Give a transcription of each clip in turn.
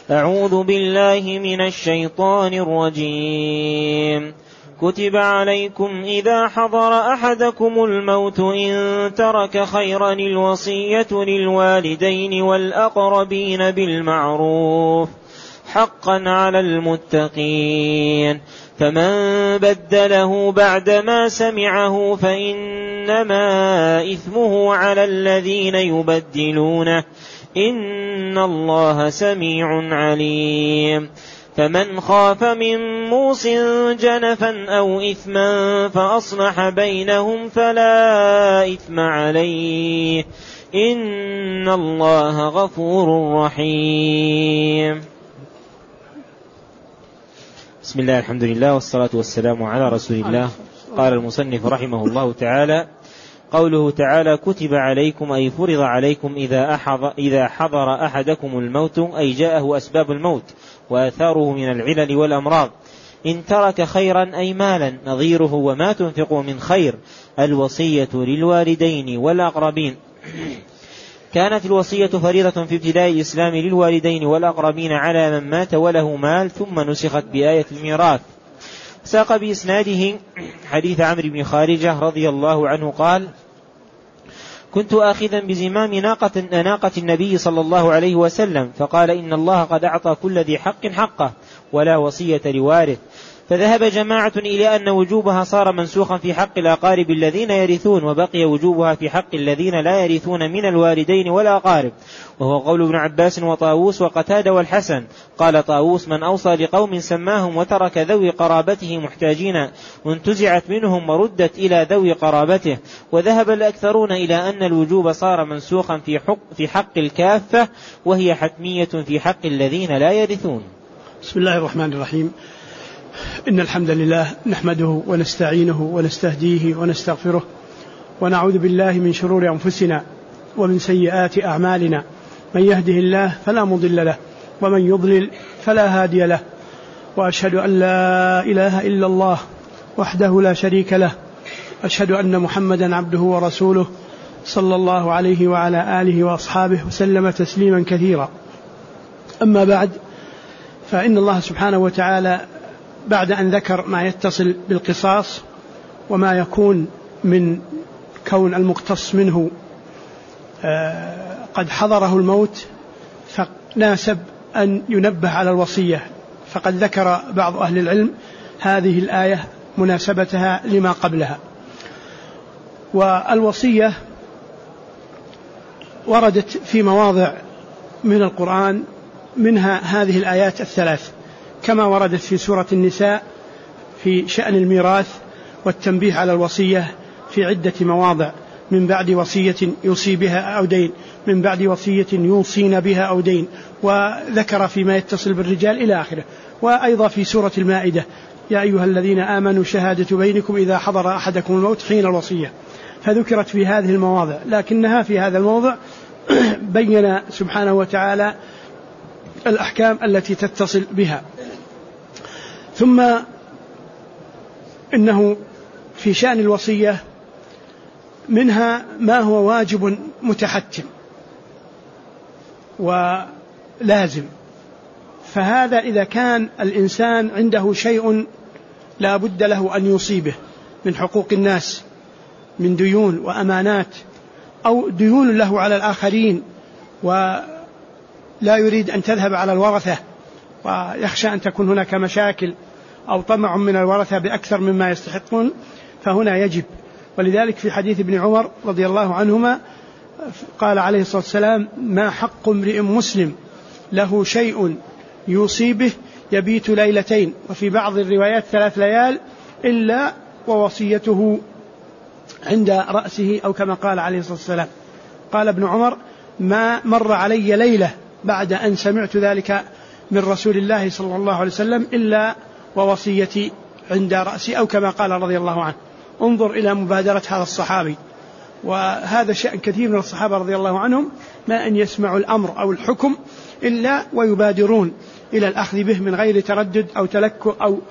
أعوذ بالله من الشيطان الرجيم. كتب عليكم إذا حضر أحدكم الموت إن ترك خيرا الوصية للوالدين والأقربين بالمعروف حقا على المتقين، فمن بدله بعدما سمعه فإنما إثمه على الذين يبدلونه، إن الله سميع عليم. فمن خاف من موص جنفا أو إثما فأصلح بينهم فلا إثم عليه، إن الله غفور رحيم. بسم الله، الحمد لله، والصلاة والسلام على رسول الله. قال المصنف رحمه الله تعالى: قوله تعالى: كتب عليكم أي فرض عليكم إذا حضر أحدكم الموت، أي جاءه أسباب الموت وآثاره من العلل والأمراض. إن ترك خيرا أي مالا، نظيره وما تنفقوا من خير، الوصية للوالدين والأقربين. كانت الوصية فريضة في ابتداء الإسلام للوالدين والأقربين على من مات وله مال، ثم نسخت بآية الميراث. ساق بإسناده حديث عمرو بن خارجة رضي الله عنه قال: كنت آخذا بزمام ناقة النبي صلى الله عليه وسلم، فقال: إن الله قد أعطى كل ذي حق حقه ولا وصية لوارث. فذهب جماعة إلى أن وجوبها صار منسوخا في حق الأقارب الذين يرثون، وبقي وجوبها في حق الذين لا يرثون من الوالدين والأقارب، وهو قول ابن عباس وطاووس وقتادة والحسن. قال طاووس: من أوصى لقوم سماهم وترك ذوي قرابته محتاجين وانتزعت منهم وردت إلى ذوي قرابته. وذهب الأكثرون إلى أن الوجوب صار منسوخا في حق الكافة، وهي حتمية في حق الذين لا يرثون. بسم الله الرحمن الرحيم. إن الحمد لله نحمده ونستعينه ونستهديه ونستغفره، ونعوذ بالله من شرور أنفسنا ومن سيئات أعمالنا. من يهده الله فلا مضل له، ومن يضلل فلا هادي له. وأشهد أن لا إله إلا الله وحده لا شريك له. أشهد أن محمدا عبده ورسوله، صلى الله عليه وعلى آله وأصحابه وسلم تسليما كثيرا. أما بعد، فإن الله سبحانه وتعالى بعد أن ذكر ما يتصل بالقصاص وما يكون من كون المقتص منه قد حضره الموت، فناسب أن ينبه على الوصية. فقد ذكر بعض أهل العلم هذه الآية مناسبتها لما قبلها. والوصية وردت في مواضع من القرآن، منها هذه الآيات الثلاث، كما وردت في سورة النساء في شأن الميراث والتنبيه على الوصية في عدة مواضع: من بعد وصية يوصي بها أو دين، من بعد وصية يوصين بها أو دين، وذكر فيما يتصل بالرجال إلى آخره. وأيضا في سورة المائدة: يا أيها الذين آمنوا شهادة بينكم إذا حضر أحدكم الموت حين الوصية. فذكرت في هذه المواضع، لكنها في هذا الموضع بين سبحانه وتعالى الأحكام التي تتصل بها. ثم إنه في شأن الوصية منها ما هو واجب متحتم ولازم. فهذا إذا كان الإنسان عنده شيء لا بد له أن يصيبه من حقوق الناس، من ديون وأمانات، أو ديون له على الآخرين ولا يريد أن تذهب على الورثة ويخشى أن تكون هناك مشاكل أو طمع من الورثة بأكثر مما يستحقون، فهنا يجب. ولذلك في حديث ابن عمر رضي الله عنهما قال عليه الصلاة والسلام: ما حق امرئ مسلم له شيء يوصي به يبيت ليلتين، وفي بعض الروايات 3 ليال، إلا ووصيته عند رأسه، أو كما قال عليه الصلاة والسلام. قال ابن عمر: ما مر علي ليلة بعد أن سمعت ذلك من رسول الله صلى الله عليه وسلم إلا ووصيتي عند رأسي، أو كما قال رضي الله عنه. انظر إلى مبادرة هذا الصحابي. وهذا شأن كثير من الصحابة رضي الله عنهم، ما أن يسمعوا الأمر أو الحكم إلا ويبادرون إلى الأخذ به من غير تردد أو تلكؤ أو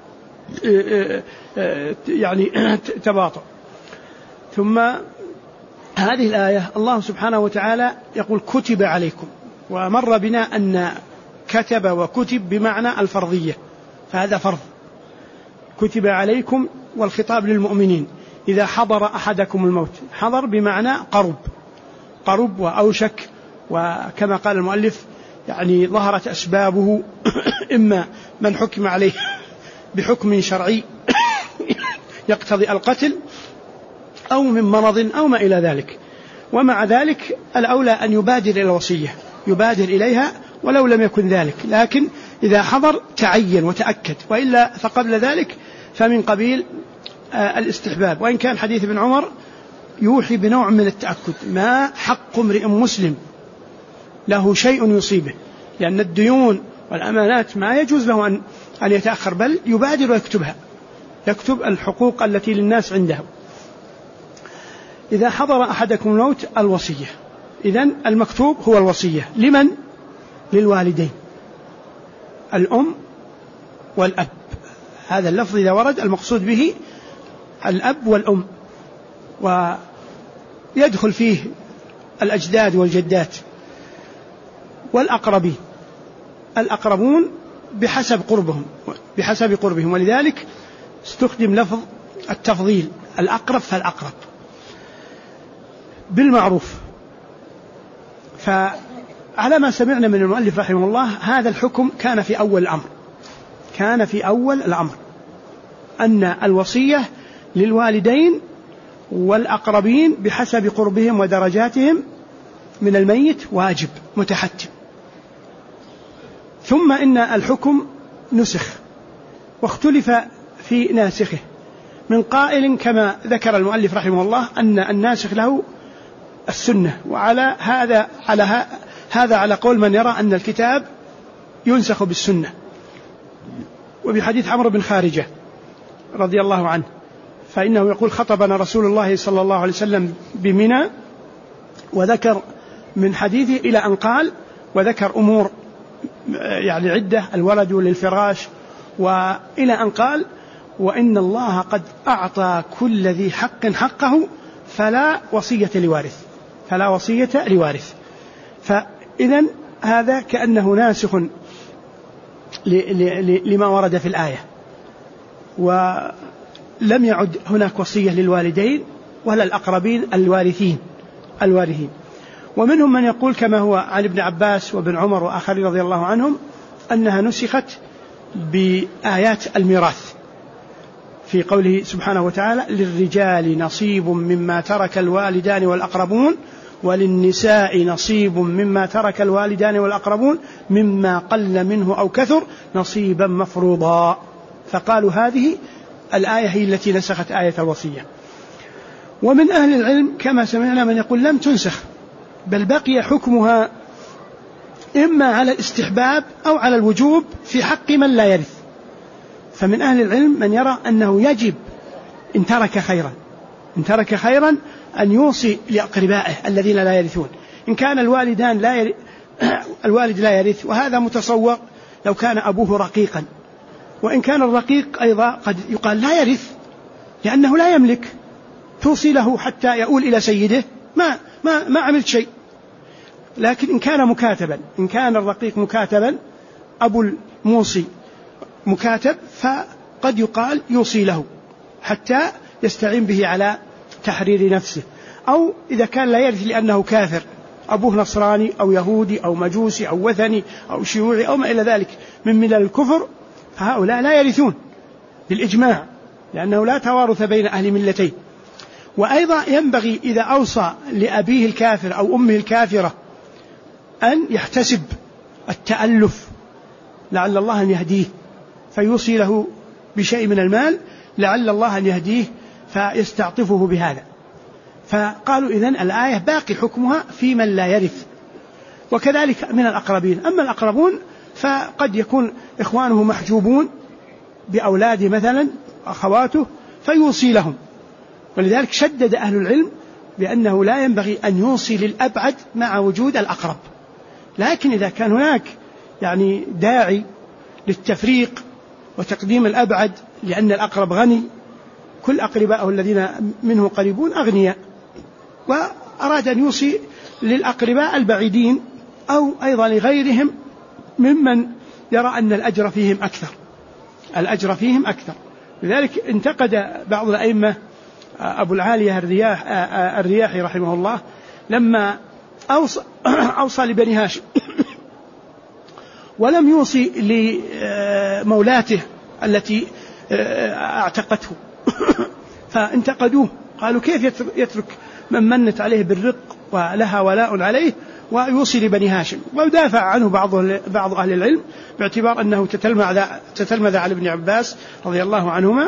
يعني تباطؤ. ثم هذه الآية الله سبحانه وتعالى يقول: كتب عليكم. ومر بنا أن كتب وكتب بمعنى الفرضية، فهذا فرض. كتب عليكم والخطاب للمؤمنين إذا حضر أحدكم الموت، حضر بمعنى قرب وأوشك، وكما قال المؤلف يعني ظهرت أسبابه إما من حكم عليه بحكم شرعي يقتضي القتل، أو من مرض أو ما إلى ذلك. ومع ذلك الأولى أن يبادر إلى الوصية، يبادر إليها ولو لم يكن ذلك، لكن إذا حضر تعين وتأكد، وإلا فقبل ذلك فمن قبيل الاستحباب. وإن كان حديث ابن عمر يوحي بنوع من التأكد، ما حق امرئ مسلم له شيء يصيبه، لأن الديون والأمانات ما يجوز له أن يتأخر، بل يبادر ويكتبها، يكتب الحقوق التي للناس عنده. إذا حضر أحدكم الموت الوصية، إذن المكتوب هو الوصية. لمن؟ للوالدين، الأم والأب. هذا اللفظ إذا ورد المقصود به الأب والأم، ويدخل فيه الأجداد والجدات والأقربين. الأقربون بحسب قربهم، ولذلك استخدم لفظ التفضيل، الأقرب فالأقرب بالمعروف. فعلى ما سمعنا من المؤلف رحمه الله هذا الحكم كان في أول الأمر أن الوصية للوالدين والأقربين بحسب قربهم ودرجاتهم من الميت واجب متحتم. ثم إن الحكم نسخ واختلف في ناسخه، من قائل كما ذكر المؤلف رحمه الله أن الناسخ له السنة، وعلى هذا على قول من يرى أن الكتاب ينسخ بالسنة، وبحديث عمرو بن خارجة رضي الله عنه، فإنه يقول خطبنا رسول الله صلى الله عليه وسلم بمنى، وذكر من حديثه إلى أن قال، وذكر أمور يعني عدة، الولد للفراش، وإلى أن قال وإن الله قد أعطى كل ذي حق حقه فلا وصية لوارث. فإذن هذا كأنه ناسخ لما ورد في الآية، ولم يعد هناك وصية للوالدين ولا الأقربين الوارثين. ومنهم من يقول كما هو عن ابن عباس وابن عمر وآخرين رضي الله عنهم أنها نسخت بآيات الميراث في قوله سبحانه وتعالى للرجال نصيب مما ترك الوالدان والأقربون وللنساء نصيب مما ترك الوالدان والأقربون مما قل منه أو كثر نصيبا مفروضا. فقالوا هذه الآية هي التي نسخت آية الوصية. ومن أهل العلم كما سمعنا من يقول لم تنسخ، بل بقي حكمها إما على الاستحباب أو على الوجوب في حق من لا يرث. فمن أهل العلم من يرى أنه يجب إن ترك خيرا أن يوصي لأقربائه الذين لا يرثون. إن كان الوالد لا يرث، وهذا متصور لو كان أبوه رقيقا، وإن كان الرقيق أيضا قد يقال لا يرث لأنه لا يملك، توصي له حتى يؤول إلى سيده ما عملت شيء. لكن إن كان الرقيق مكاتبا، أبو الموصي مكاتب، فقد يقال يوصي له حتى يستعين به على تحرير نفسه. أو إذا كان لا يرث لأنه كافر، أبوه نصراني أو يهودي أو مجوسي أو وثني أو شيوعي أو ما إلى ذلك من ملل الكفر، فهؤلاء لا يرثون بالإجماع، لأنه لا توارث بين أهل ملتين. وأيضا ينبغي إذا أوصى لأبيه الكافر أو أمه الكافرة أن يحتسب التألف لعل الله أن يهديه، فيوصي له بشيء من المال لعل الله أن يهديه فيستعطفه بهذا. فقالوا إذن الآية باقي حكمها في من لا يرث. وكذلك من الأقربين. أما الأقربون فقد يكون إخوانه محجوبون بأولاده مثلا أخواته فيوصي لهم، ولذلك شدد أهل العلم بأنه لا ينبغي أن يوصي للأبعد مع وجود الأقرب. لكن إذا كان هناك يعني داعي للتفريق وتقديم الأبعد لأن الأقرب غني، كل أقربائه الذين منه قريبون أغنياء، وأراد أن يوصي للأقرباء البعيدين أو أيضا لغيرهم ممن يرى أن الأجر فيهم أكثر. لذلك انتقد بعض الأئمة أبو العالية الرياحي رحمه الله لما أوصى لبني هاشم ولم يوصي لمولاته التي اعتقته فانتقدوه، قالوا كيف يترك من منت عليه بالرق ولها ولاء عليه ويوصي لبني هاشم. ودافع عنه بعض أهل العلم باعتبار أنه تتلمذ على ابن عباس رضي الله عنهما،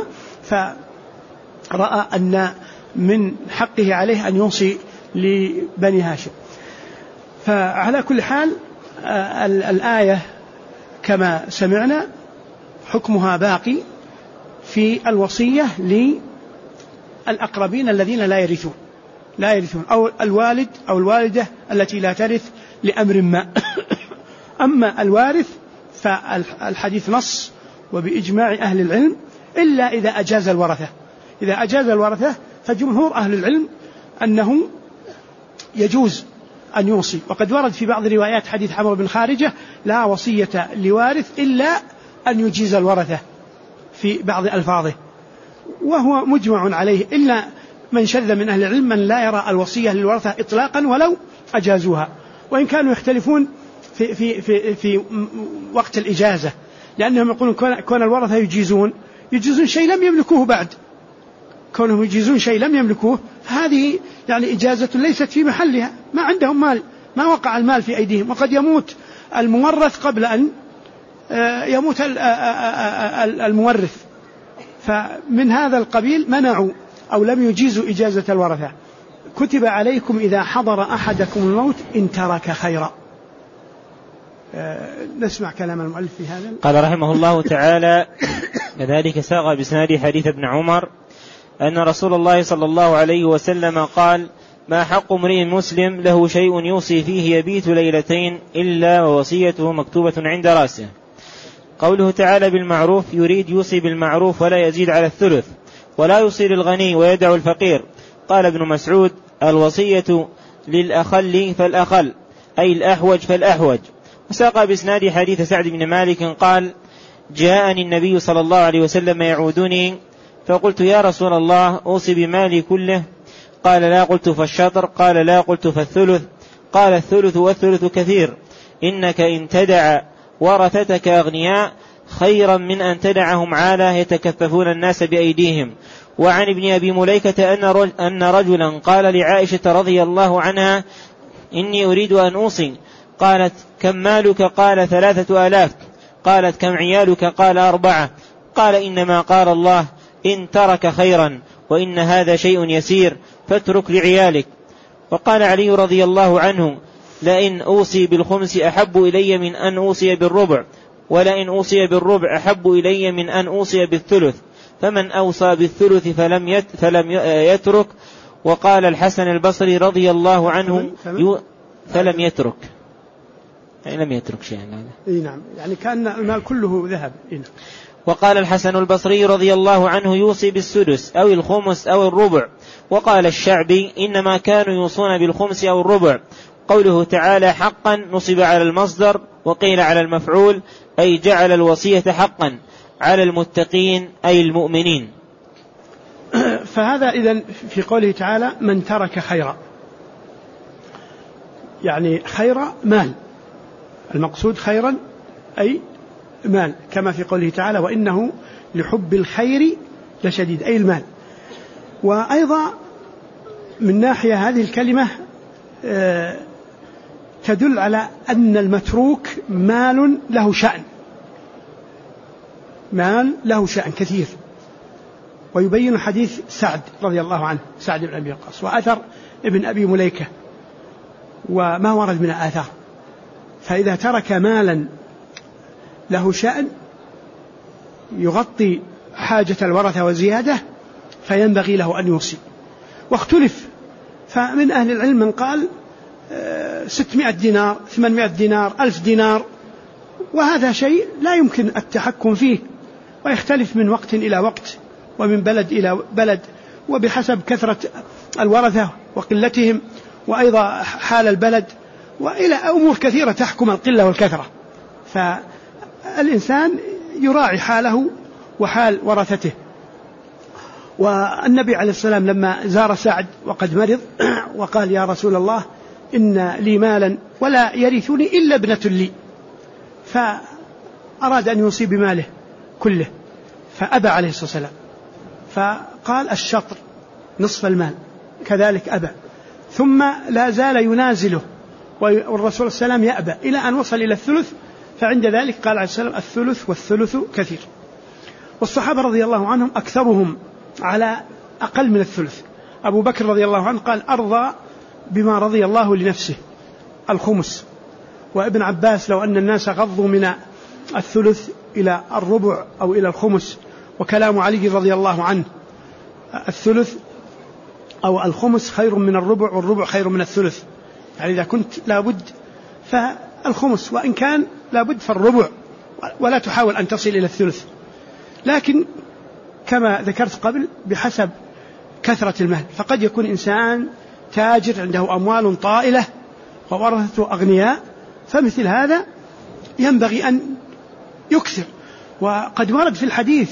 فرأى أن من حقه عليه أن يوصي لبني هاشم. فعلى كل حال الآية كما سمعنا حكمها باقي في الوصية للأقربين الذين لا يرثون أو الوالد أو الوالدة التي لا ترث لأمر ما. أما الوارث فالحديث نص وبإجماع أهل العلم إلا إذا أجاز الورثة. إذا أجاز الورثة فجمهور أهل العلم أنه يجوز أن يوصي. وقد ورد في بعض الروايات حديث عمرو بن خارجة لا وصية لوارث إلا أن يجيز الورثة في بعض ألفاظه، وهو مجمع عليه، إلا من شذ من أهل العلم من لا يرى الوصية للورثة إطلاقا ولو أجازوها، وإن كانوا يختلفون في وقت الإجازة، لأنهم يقولون كون الورثة يجيزون شيء لم يملكوه بعد، كونهم يجيزون شيء لم يملكوه هذه يعني إجازة ليست في محلها، ما عندهم مال، ما وقع المال في أيديهم، وقد يموت المورث قبل أن يموت المورث. فمن هذا القبيل منعوا أو لم يجيزوا إجازة الورثة. كتب عليكم إذا حضر أحدكم الموت إن ترك خيرا. نسمع كلام المؤلف في هذا. قال رحمه الله تعالى: كذلك ساق بإسناد حديث ابن عمر أن رسول الله صلى الله عليه وسلم قال: ما حق امرئ مسلم له شيء يوصي فيه يبيت ليلتين إلا ووصيته مكتوبة عند رأسه. قوله تعالى بالمعروف يريد يوصي بالمعروف ولا يزيد على الثلث، ولا يوصي للغني ويدع الفقير. قال ابن مسعود: الوصية للأخل فالأخل، أي الأحوج فالأحوج. وساق بإسناد حديث سعد بن مالك قال: جاءني النبي صلى الله عليه وسلم يعودني فقلت: يا رسول الله أوصي بمالي كله؟ قال: لا. قلت: فالشطر؟ قال: لا. قلت: فالثلث؟ قال: الثلث والثلث كثير، إنك إن تدع ورثتك أغنياء خيرا من أن تدعهم عالة يتكففون الناس بأيديهم. وعن ابن أبي مليكة أن رجلا قال لعائشة رضي الله عنها: إني أريد أن أوصي. قالت: كم مالك؟ قال: 3000. قالت: كم عيالك؟ قال: 4. قال: إنما قال الله: إن ترك خيرا، وإن هذا شيء يسير، فاترك لعيالك. وقال علي رضي الله عنه: لئن أوصي بالخمس أحب إلي من أن أوصي بالربع، ولئن أوصي بالربع أحب إلي من أن أوصي بالثلث، فمن أوصى بالثلث فلم يترك. وقال الحسن البصري رضي الله عنه: فلم يترك، يعني لم يترك شيئا. نعم، يعني كان المال كله ذهب. وقال الحسن البصري رضي الله عنه: يوصي بالسدس أو الخمس أو الربع. وقال الشعبي: إنما كانوا يوصون بالخمس أو الربع. قوله تعالى حقا نصب على المصدر، وقيل على المفعول، أي جعل الوصية حقا على المتقين أي المؤمنين. فهذا إذن في قوله تعالى من ترك خيرا، يعني خير مال، المقصود خيرا أي مال، كما في قوله تعالى: وإنه لحب الخير لشديد، أي المال. وأيضا من ناحية هذه الكلمة تدل على أن المتروك مال له شأن، مال له شأن كثير. ويبين حديث سعد رضي الله عنه، سعد بن أبي وقاص، وأثر ابن أبي مليكة، وما ورد من الآثار. فإذا ترك مالا له شأن يغطي حاجة الورثة وزيادة فينبغي له أن يوصي. واختلف، فمن أهل العلم من قال 600 دينار، 800 دينار، 1000 دينار، وهذا شيء لا يمكن التحكم فيه، ويختلف من وقت إلى وقت ومن بلد إلى بلد، وبحسب كثرة الورثة وقلتهم، وأيضا حال البلد، وإلى أمور كثيرة تحكم القلة والكثرة. فالإنسان يراعي حاله وحال ورثته. والنبي عليه الصلاة والسلام لما زار سعد وقد مرض وقال يا رسول الله إن لي مالا ولا يرثني إلا ابنة لي، فأراد أن يوصي بماله كله فأبى عليه الصلاة والسلام، فقال الشطر نصف المال، كذلك أبى، ثم لا زال ينازله والرسول صلى الله عليه وسلم يأبى إلى أن وصل إلى الثلث، فعند ذلك قال عليه السلام الثلث والثلث كثير. والصحابة رضي الله عنهم أكثرهم على أقل من الثلث. أبو بكر رضي الله عنه قال أرضى بما رضي الله لنفسه الخمس، وابن عباس لو أن الناس غضوا من الثلث إلى الربع أو إلى الخمس، وكلام علي رضي الله عنه الثلث أو الخمس خير من الربع والربع خير من الثلث، يعني إذا كنت لابد فالخمس، وإن كان لابد فالربع، ولا تحاول أن تصل إلى الثلث. لكن كما ذكرت قبل بحسب كثرة المال، فقد يكون إنسان تاجر عنده أموال طائلة وورثته أغنياء، فمثل هذا ينبغي أن يكثر. وقد ورد في الحديث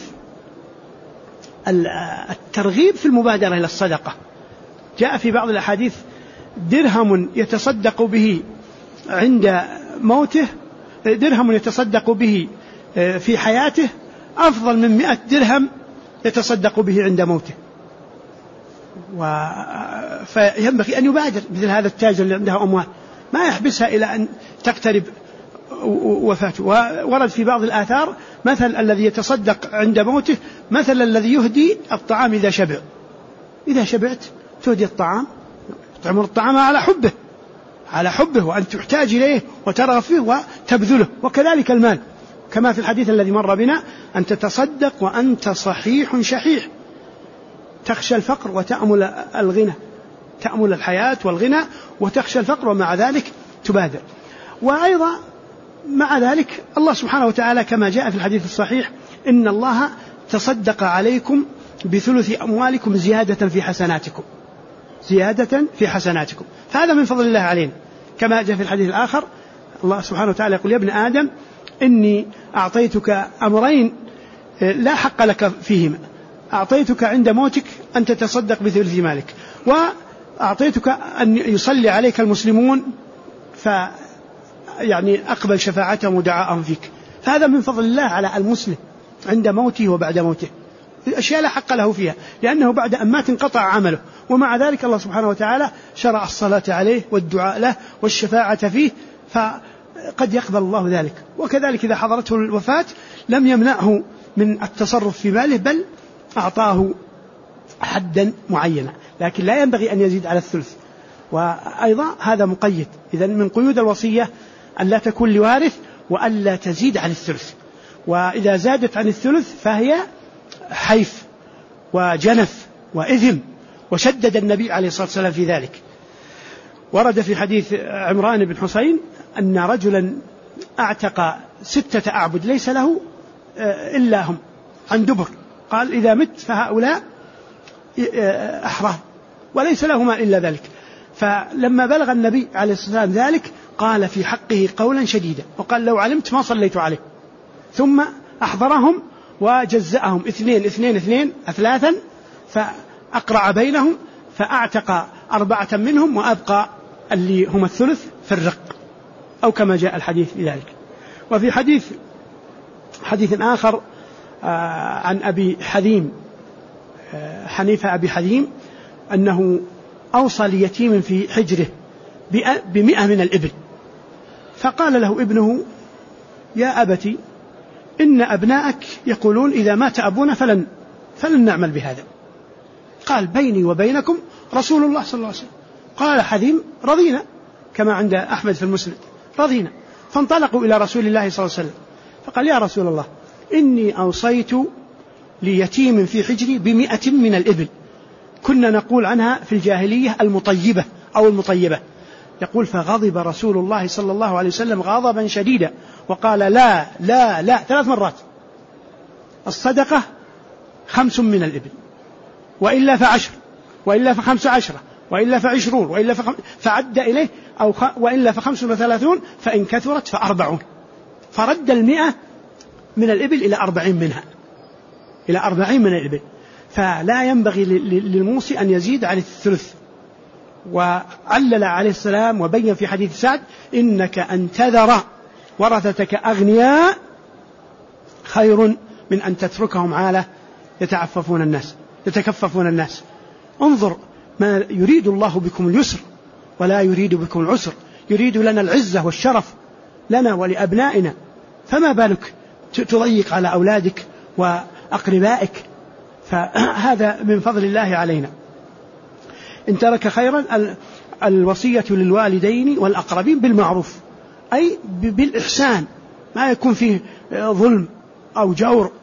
الترغيب في المبادرة إلى الصدقة، جاء في بعض الأحاديث درهم يتصدق به عند موته، درهم يتصدق به في حياته أفضل من 100 درهم يتصدق به عند موته. فينبغي أن يبادر مثل هذا التاجر اللي عنده أموال، ما يحبسها إلى أن تقترب وفاته. ورد في بعض الآثار مثل الذي يتصدق عند موته مثل الذي يهدي الطعام إذا شبع، إذا شبعت تهدي الطعام، تعمل الطعام على حبه وأنت تحتاج إليه وترغب فيه وتبذله. وكذلك المال كما في الحديث الذي مر بنا أن تتصدق وأنت صحيح شحيح، تخشى الفقر وتأمل الغنى، تأمل الحياة والغنى وتخشى الفقر، ومع ذلك تبادر. وأيضا مع ذلك الله سبحانه وتعالى كما جاء في الحديث الصحيح إن الله تصدق عليكم بثلث أموالكم زيادة في حسناتكم، فهذا من فضل الله علينا. كما جاء في الحديث الآخر الله سبحانه وتعالى يقول يا ابن آدم إني أعطيتك أمرين لا حق لك فيهما، أعطيتك عند موتك أن تتصدق بثلث مالك، وأعطيتك أن يصلي عليك المسلمون يعني أقبل شفاعتهم ودعاءهم فيك، فهذا من فضل الله على المسلم عند موته وبعد موته، أشياء لا حق له فيها لأنه بعد أن مات انقطع عمله، ومع ذلك الله سبحانه وتعالى شرع الصلاة عليه والدعاء له والشفاعة فيه، فقد يقبل الله ذلك. وكذلك إذا حضرته الوفاة لم يمنعه من التصرف في ماله، بل أعطاه حدا معينا، لكن لا ينبغي أن يزيد على الثلث. وأيضا هذا مقيد، إذن من قيود الوصية أن لا تكون لوارث وأن لا تزيد عن الثلث، وإذا زادت عن الثلث فهي حيف وجنف وإثم، وشدد النبي عليه الصلاة والسلام في ذلك. ورد في حديث عمران بن حسين أن رجلا أعتق 6 أعبد ليس له إلا هم عن دبر، قال إذا مت فهؤلاء أحرار وليس لهما إلا ذلك. فلما بلغ النبي عليه الصلاة والسلام ذلك قال في حقه قولا شديدا، وقال لو علمت ما صليت عليه، ثم أحضرهم وجزأهم 2 2 2 3، فأقرع بينهم فأعتق 4 منهم وأبقى اللي هم الثلث في الرق، أو كما جاء الحديث بذلك. وفي حديث آخر عن أبي حذيم حنيفة أبي حذيم أنه أوصى ليتيم في حجره ب100 من الإبل، فقال له ابنه يا أبتي إن أبناءك يقولون إذا مات أبونا فلن نعمل بهذا، قال بيني وبينكم رسول الله صلى الله عليه وسلم. قال حذيم رضينا، كما عند أحمد في المسند رضينا. فانطلقوا إلى رسول الله صلى الله عليه وسلم فقال يا رسول الله إني أوصيت ليتيم في حجري ب100 من الإبل، كنا نقول عنها في الجاهلية المطيبة أو المطيبة. يقول فغضب رسول الله صلى الله عليه وسلم غضبا شديدا وقال لا لا لا 3 مرات، الصدقة 5 من الإبل، وإلا ف10، وإلا ف15، وإلا ف20، وإلا فعد إليه، وإلا ف35، فإن كثرت ف40. فرد 100 من الإبل إلى 40 منها، إلى 40 من الإبل، فلا ينبغي للموصي أن يزيد عن الثلث. وعلل عليه السلام وبين في حديث سعد: إنك أن تذر ورثتك أغنياء خير من أن تتركهم عالة يتكففون الناس. انظر ما يريد الله بكم اليسر ولا يريد بكم العسر، يريد لنا العزة والشرف لنا ولأبنائنا، فما بالك تضيق على أولادك وأقربائك؟ فهذا من فضل الله علينا. إن ترك خيرا الوصية للوالدين والأقربين بالمعروف، أي بالإحسان، ما يكون فيه ظلم أو جور،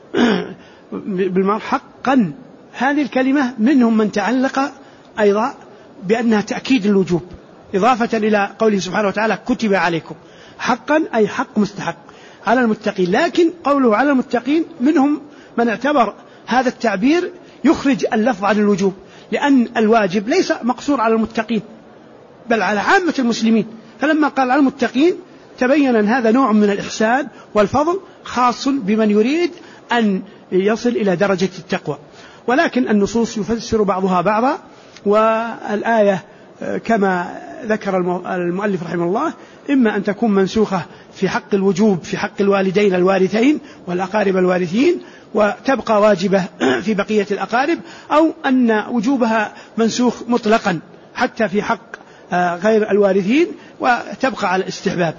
بالمعروف حقا. هذه الكلمة منهم من تعلق أيضا بأنها تأكيد الوجوب، إضافة إلى قوله سبحانه وتعالى: كتب عليكم. حقا أي حق مستحق على المتقين، لكن قوله على المتقين منهم من اعتبر هذا التعبير يخرج اللفظ عن الوجوب، لأن الواجب ليس مقصور على المتقين بل على عامة المسلمين، فلما قال على المتقين تبين أن هذا نوع من الإحسان والفضل خاص بمن يريد أن يصل إلى درجة التقوى. ولكن النصوص يفسر بعضها بعضا، والآية كما ذكر المؤلف رحمه الله إما أن تكون منسوخة في حق الوجوب في حق الوالدين الوارثين والأقارب الوارثين وتبقى واجبة في بقية الأقارب، أو أن وجوبها منسوخ مطلقا حتى في حق غير الوارثين وتبقى على الاستحباب.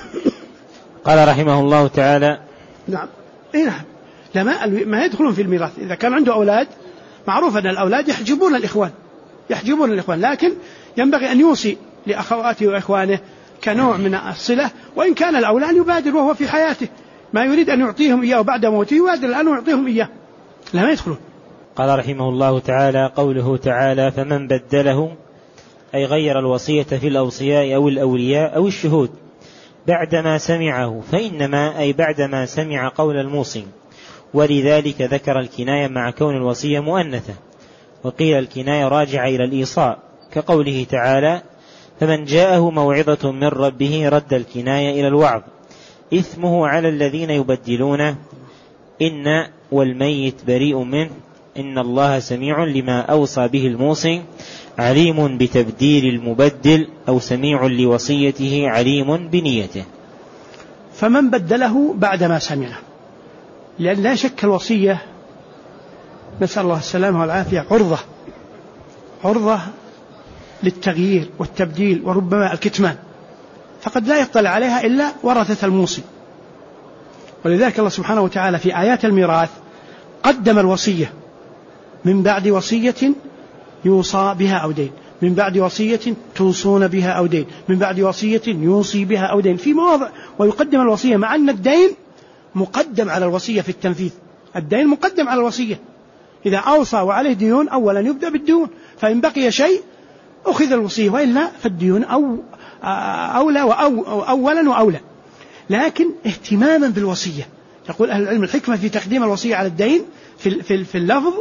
قال رحمه الله تعالى: نعم نعم، ما يدخلون في الميراث. إذا كان عنده أولاد معروف أن الأولاد يحجبون الإخوان، لكن ينبغي أن يوصي لأخواته وإخوانه كنوع من الصلة، وإن كان الأولى أن يبادر وهو في حياته، ما يريد أن يعطيهم إياه وبعد موته يبادر الآن ويعطيهم إياه، لا يدخلون. قال رحمه الله تعالى: قوله تعالى: فمن بدله، أي غير الوصية في الأوصياء أو الأولياء أو الشهود بعدما سمعه، فإنما أي بعدما سمع قول الموصي، ولذلك ذكر الكناية مع كون الوصية مؤنثة، وقيل الكناية راجعة إلى الإيصاء، كقوله تعالى: فمن جاءه موعظة من ربه رد الكناية إلى الوعظ، إثمه على الذين يبدلونه، إن والميت بريء منه، إن الله سميع لما أوصى به الموصي، عليم بتبديل المبدل، أو سميع لوصيته عليم بنيته. فمن بدله بعدما سمعه، لأن لا شك الوصية نسأل الله السلامة والعافية عرضة للتغيير والتبديل وربما الكتمان، فقد لا يطلع عليها إلا ورثة الموصي. ولذلك الله سبحانه وتعالى في آيات الميراث قدم الوصية من بعد وصية يوصى بها أو دين، من بعد وصية توصون بها أو دين، من بعد وصية يوصي بها أو دين، في مواضع، ويقدم الوصية مع أن الدين مقدم على الوصية في التنفيذ. الدين مقدم على الوصية، إذا أوصى وعليه ديون أولا يبدأ بالديون، فإن بقي شيء أخذ الوصية، وإلا فالديون أولى أولا وأولى. لكن اهتماما بالوصية، يقول أهل العلم الحكمة في تقديم الوصية على الدين في اللفظ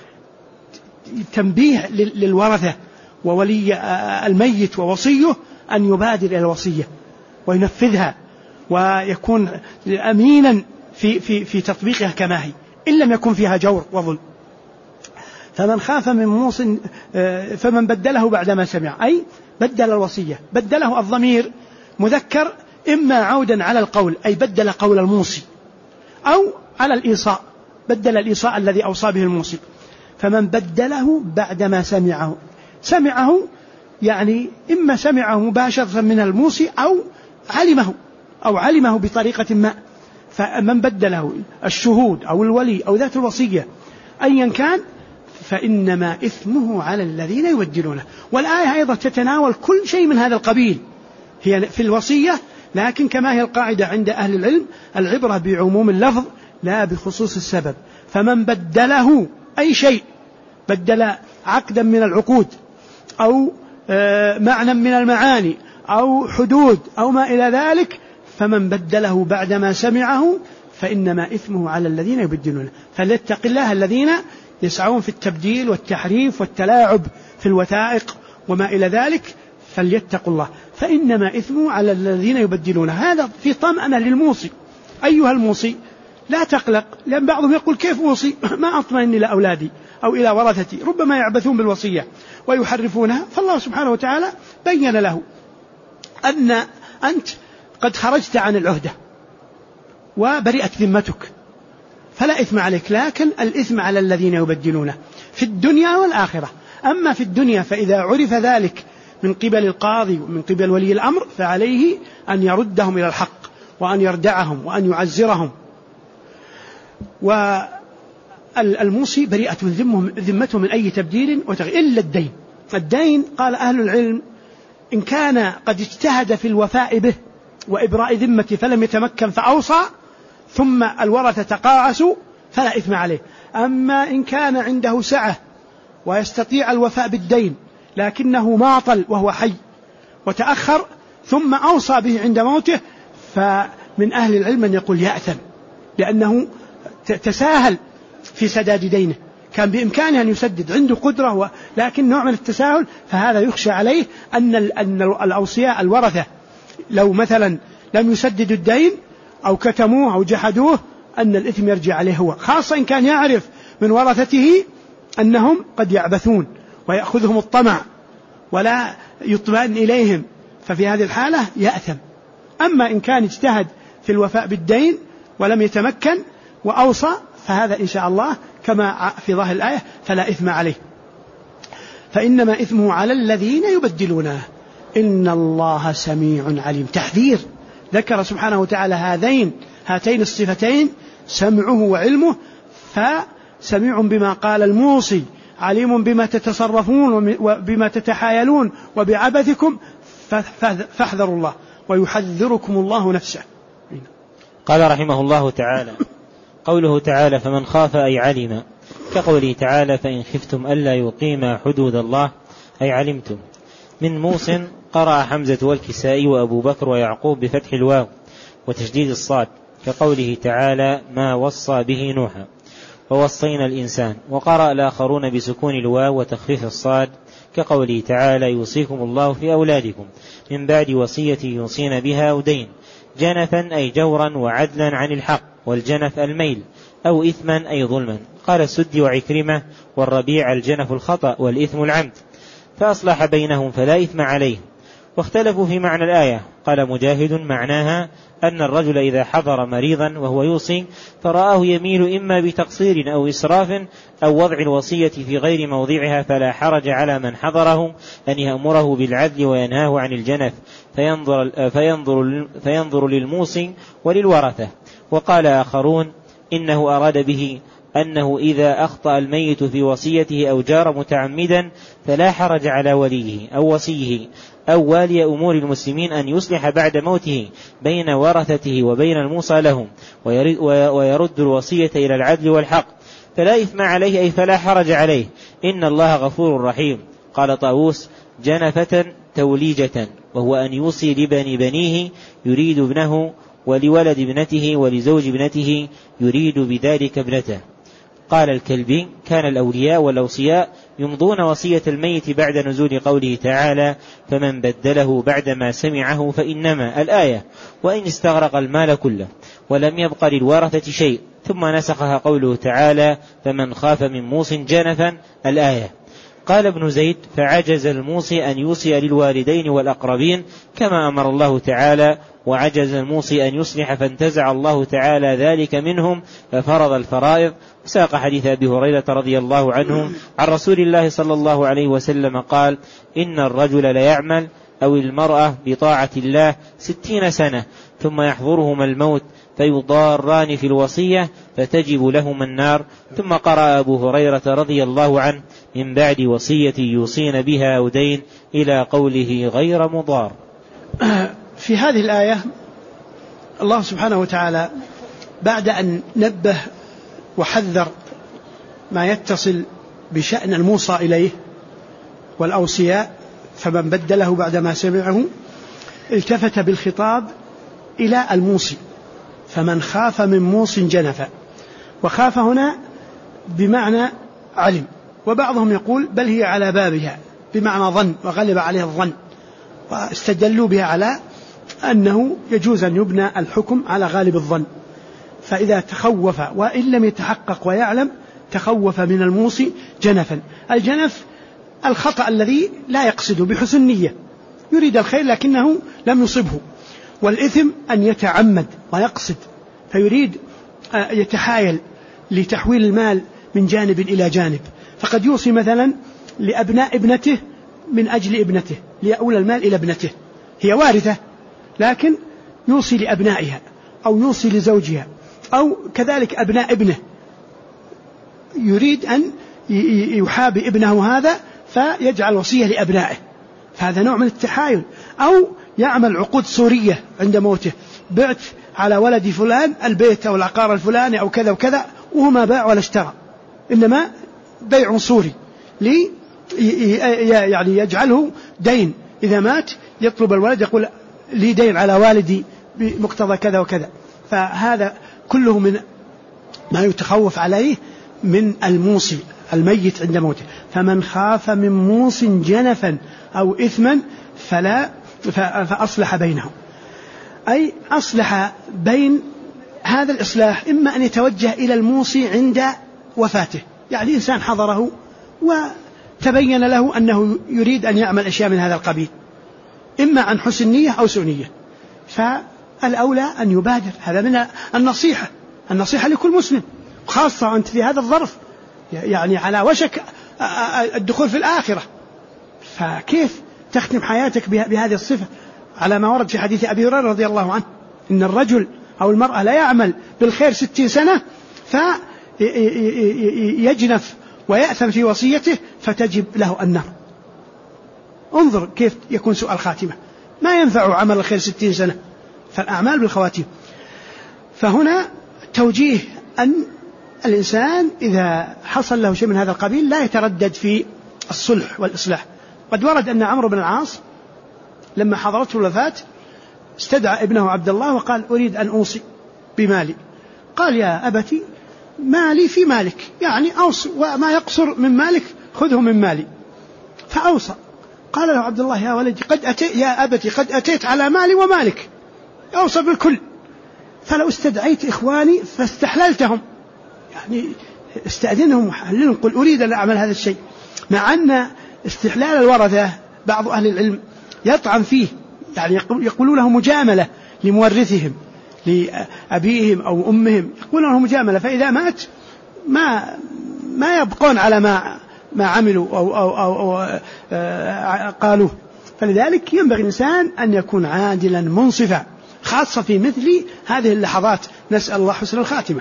تنبيه للورثة وولي الميت ووصيه أن يبادر إلى الوصية وينفذها ويكون أمينا في تطبيقها كما هي، إن لم يكن فيها جور وظلم. فمن خاف من موص فمن بدله بعدما سمع، أي بدل الوصية. بدله الضمير مذكر، إما عودا على القول أي بدل قول الموصي، أو على الإيصاء، بدل الإيصاء الذي أوصى به الموصي. فمن بدله بعدما سمعه يعني إما سمعه مباشرة من الموصي أو علمه بطريقة ما. فمن بدله الشهود أو الولي أو ذات الوصية أيا كان فإنما إثمه على الذين يبدلونه. والآية أيضا تتناول كل شيء من هذا القبيل، هي في الوصية، لكن كما هي القاعدة عند أهل العلم العبرة بعموم اللفظ لا بخصوص السبب. فمن بدله أي شيء، بدل عقدا من العقود أو معنى من المعاني أو حدود أو ما إلى ذلك، فمن بدله بعدما سمعه فإنما إثمه على الذين يبدلونه. فليتق الله الذين يسعون في التبديل والتحريف والتلاعب في الوثائق وما إلى ذلك، فليتقوا الله. فإنما إثمه على الذين يبدلونه. هذا في طمأنة للموصي. أيها الموصي لا تقلق، لأن بعضهم يقول كيف أوصي ما أطمئن إلى أولادي أو إلى ورثتي، ربما يعبثون بالوصية ويحرفونها. فالله سبحانه وتعالى بين له أن أنت قد خرجت عن العهدة وبرئت ذمتك، فلا إثم عليك، لكن الإثم على الذين يبدلونه في الدنيا والآخرة. أما في الدنيا فإذا عرف ذلك من قبل القاضي ومن قبل ولي الأمر فعليه أن يردهم إلى الحق وأن يردعهم وأن يعزرهم. والموصي بريئة ذمته من أي تبديل إلا الدين. الدين قال أهل العلم إن كان قد اجتهد في الوفاء به وإبراء ذمته فلم يتمكن فأوصى ثم الورثة تقاعسوا فلا إثم عليه. أما إن كان عنده سعة ويستطيع الوفاء بالدين لكنه ماطل وهو حي وتأخر ثم أوصى به عند موته، فمن أهل العلم من يقول يأثم، لأنه تساهل في سداد دينه، كان بإمكانه أن يسدد، عنده قدرة لكن نوع من التساهل، فهذا يخشى عليه أن الأوصياء الورثة لو مثلا لم يسددوا الدين أو كتموه أو جحدوه أن الإثم يرجع عليه هو، خاصة إن كان يعرف من ورثته أنهم قد يعبثون ويأخذهم الطمع ولا يطمئن إليهم، ففي هذه الحالة يأثم. أما إن كان اجتهد في الوفاء بالدين ولم يتمكن وأوصى فهذا إن شاء الله كما في ظاهر الآية فلا إثم عليه. فإنما إثمه على الذين يبدلونه إن الله سميع عليم. تحذير، ذكر سبحانه وتعالى هاتين الصفتين سمعه وعلمه، فسميع بما قال الموصي، عليم بما تتصرفون وبما تتحايلون وبعبثكم، فاحذروا الله ويحذركم الله نفسه. قال رحمه الله تعالى: قوله تعالى فمن خاف أي علم، كقوله تعالى فإن خفتم ألا يقيما حدود الله أي علمتم. من موص قرأ حمزة والكسائي وأبو بكر ويعقوب بفتح الواو وتشديد الصاد، كقوله تعالى ما وصى به نوحا، ووصينا الإنسان. وقرأ الآخرون بسكون الواو وتخفيف الصاد، كقوله تعالى يوصيكم الله في أولادكم من بعد وصية يوصين بها أو دين، جنفا أي جورا وعدلا عن الحق، والجنف الميل، أو إثما أي ظلما. قال السدي وعكرمة والربيع الجنف الخطأ والإثم العمد، فأصلح بينهم فلا إثم عليه. واختلفوا في معنى الآية. قال مجاهد معناها أن الرجل إذا حضر مريضا وهو يوصي فرآه يميل إما بتقصير أو إسراف أو وضع الوصية في غير موضعها فلا حرج على من حضره أن يأمره بالعدل وينهاه عن الجنف، فينظر للموصي وللورثة. وقال آخرون إنه أراد به أنه إذا أخطأ الميت في وصيته أو جار متعمدا فلا حرج على وليه أو وصيه أو والي أمور المسلمين أن يصلح بعد موته بين ورثته وبين الموصى لهم ويرد الوصية إلى العدل والحق، فلا إثم عليه أي فلا حرج عليه، إن الله غفور رحيم. قال طاووس جنفة توليجة، وهو أن يوصي لبني بنيه يريد ابنه، ولولد ابنته ولزوج ابنته يريد بذلك ابنته. قال الكلبي كان الأولياء والأوصياء يمضون وصية الميت بعد نزول قوله تعالى فمن بدله بعدما سمعه فإنما الآية، وإن استغرق المال كله ولم يبق للورثة شيء، ثم نسخها قوله تعالى فمن خاف من موص جنفا الآية. قال ابن زيد فعجز الموصي أن يوصي للوالدين والأقربين كما أمر الله تعالى، وعجز الموصي أن يصلح فانتزع الله تعالى ذلك منهم ففرض الفرائض. ساق حديث أبي هريرة رضي الله عنه عن رسول الله صلى الله عليه وسلم قال إن الرجل ليعمل أو المرأة بطاعة الله 60 سنة ثم يحضرهما الموت فيضاران في الوصية فتجب لهما النار. ثم قرأ أبو هريرة رضي الله عنه من بعد وصية يوصين بها أو دين إلى قوله غير مضار. في هذه الآية الله سبحانه وتعالى بعد أن نبه وحذر ما يتصل بشأن الموصى إليه والأوصياء فمن بدله بعدما سمعه، التفت بالخطاب إلى الموصي فمن خاف من موص جنفا. وخاف هنا بمعنى علم، وبعضهم يقول بل هي على بابها بمعنى ظن وغلب عليه الظن، واستدلوا بها على أنه يجوز أن يبنى الحكم على غالب الظن. فإذا تخوف وإن لم يتحقق ويعلم تخوف من الموصي جنفا. الجنف الخطأ الذي لا يقصده بحسن نية، يريد الخير لكنه لم يصبه. والإثم أن يتعمد ويقصد فيريد يتحايل لتحويل المال من جانب إلى جانب، فقد يوصي مثلا لأبناء ابنته من أجل ابنته ليؤول المال إلى ابنته، هي وارثة لكن يوصي لأبنائها أو يوصي لزوجها، أو كذلك أبناء ابنه يريد أن يحابي ابنه هذا فيجعل وصية لأبنائه، فهذا نوع من التحايل. أو يعمل عقود صورية عند موته، بعت على ولد فلان البيت أو العقار الفلاني أو كذا وكذا، وهو ما باع ولا اشترى، إنما بيع صوري يعني يجعله دين، إذا مات يطلب الولد يقول لي دين على والدي بمقتضى كذا وكذا. فهذا كله من ما يتخوف عليه من الموصي الميت عند موته. فمن خاف من موص جنفا أو إثما فأصلح بينهم، أي أصلح بين هذا الإصلاح إما أن يتوجه إلى الموصي عند وفاته، يعني إنسان حضره وتبين له أنه يريد أن يعمل أشياء من هذا القبيل، إما عن حسن نية أو سوء نية، فالأولى أن يبادر. هذا من النصيحة لكل مسلم، خاصة أنت في هذا الظرف يعني على وشك الدخول في الآخرة، فكيف تختم حياتك بهذه الصفة؟ على ما ورد في حديث أبي هريرة رضي الله عنه إن الرجل أو المرأة لا يعمل بالخير 60 سنة فيجنف ويأثم في وصيته فتجب له النار. انظر كيف يكون سوء الخاتمة، ما ينفع عمل الخير 60 سنة، فالأعمال بالخواتيم. فهنا توجيه أن الإنسان إذا حصل له شيء من هذا القبيل لا يتردد في الصلح والإصلاح. قد ورد أن عمرو بن العاص لما حضرته الوفاة استدعى ابنه عبد الله وقال أريد أن أوصي بمالي. قال يا أبتي مالي في مالك، يعني أوصي وما يقصر من مالك خذه من مالي. فأوصى. قال له عبد الله يا ولدي يا أبتي قد أتيت على مالي ومالك، أوصى بالكل، فلو استدعيت إخواني فاستحللتهم، يعني استأذنهم وحللهم، قل أريد أن أعمل هذا الشيء. مع أن استحلال الورثة بعض أهل العلم يطعن فيه، يعني يقولون له مجاملة لمورثهم لأبيهم أو أمهم، يقولون له مجاملة، فإذا مات ما يبقون على ما عملوا أو قالوه. فلذلك ينبغي الإنسان أن يكون عادلا منصفا، خاصة في مثل هذه اللحظات، نسأل الله حسن الخاتمة.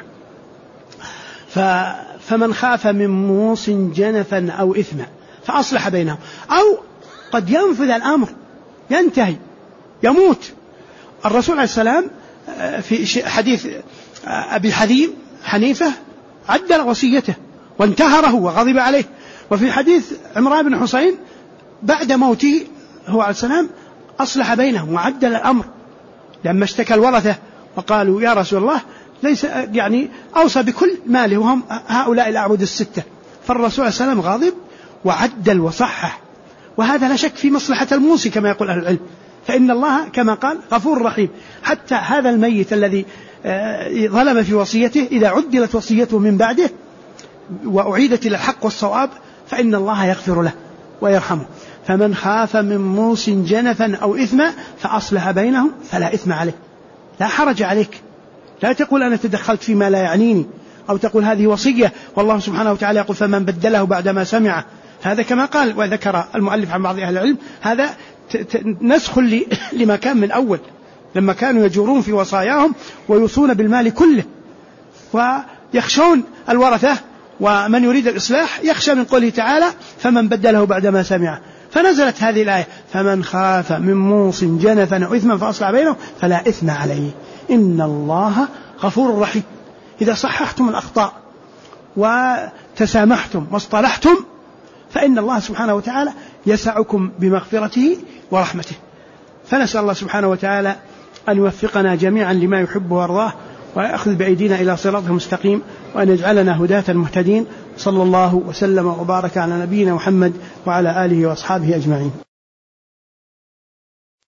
فمن خاف من موص جنفا أو إثما فأصلح بينهم. أو قد ينفذ الأمر ينتهي يموت. الرسول عليه السلام في حديث أبي حنيفة عدل وصيته وانتهره وغضب عليه. وفي حديث عمران بن حسين بعد موته هو عليه السلام أصلح بينهم وعدل الأمر، لما اشتكى الورثة وقالوا يا رسول الله ليس يعني أوصى بكل ماله وهم هؤلاء الأعبد الستة، فالرسول عليه السلام غاضب وعدل وصحح. وهذا لا شك في مصلحة الموصي كما يقول أهل العلم، فإن الله كما قال غفور رحيم. حتى هذا الميت الذي ظلم في وصيته إذا عدلت وصيته من بعده وأعيدت إلى الحق والصواب فإن الله يغفر له ويرحمه. فمن خاف من موص جنفا أو إثما فأصلح بينهم فلا إثم عليه، لا حرج عليك. لا تقول أنا تدخلت فيما لا يعنيني، أو تقول هذه وصية والله سبحانه وتعالى يقول فمن بدله بعدما سمعه. هذا كما قال وذكر المؤلف عن بعض أهل العلم هذا نسخ لما كان من أول، لما كانوا يجورون في وصاياهم ويوصون بالمال كله ويخشون الورثة، ومن يريد الإصلاح يخشى من قوله تعالى فمن بدله بعدما سمعه، فنزلت هذه الآية فمن خاف من موص جنفا أو إثما فأصلح بينهم فلا إثم عليه إن الله غفور رحيم. إذا صححتم الأخطاء وتسامحتم واصطلحتم فإن الله سبحانه وتعالى يسعكم بمغفرته ورحمته. فنسأل الله سبحانه وتعالى أن يوفقنا جميعا لما يحب ويرضاه، ويأخذ بأيدينا إلى صراطه المستقيم، وأن يجعلنا هداة مهتدين. صلى الله وسلم وبارك على نبينا محمد وعلى آله وأصحابه أجمعين.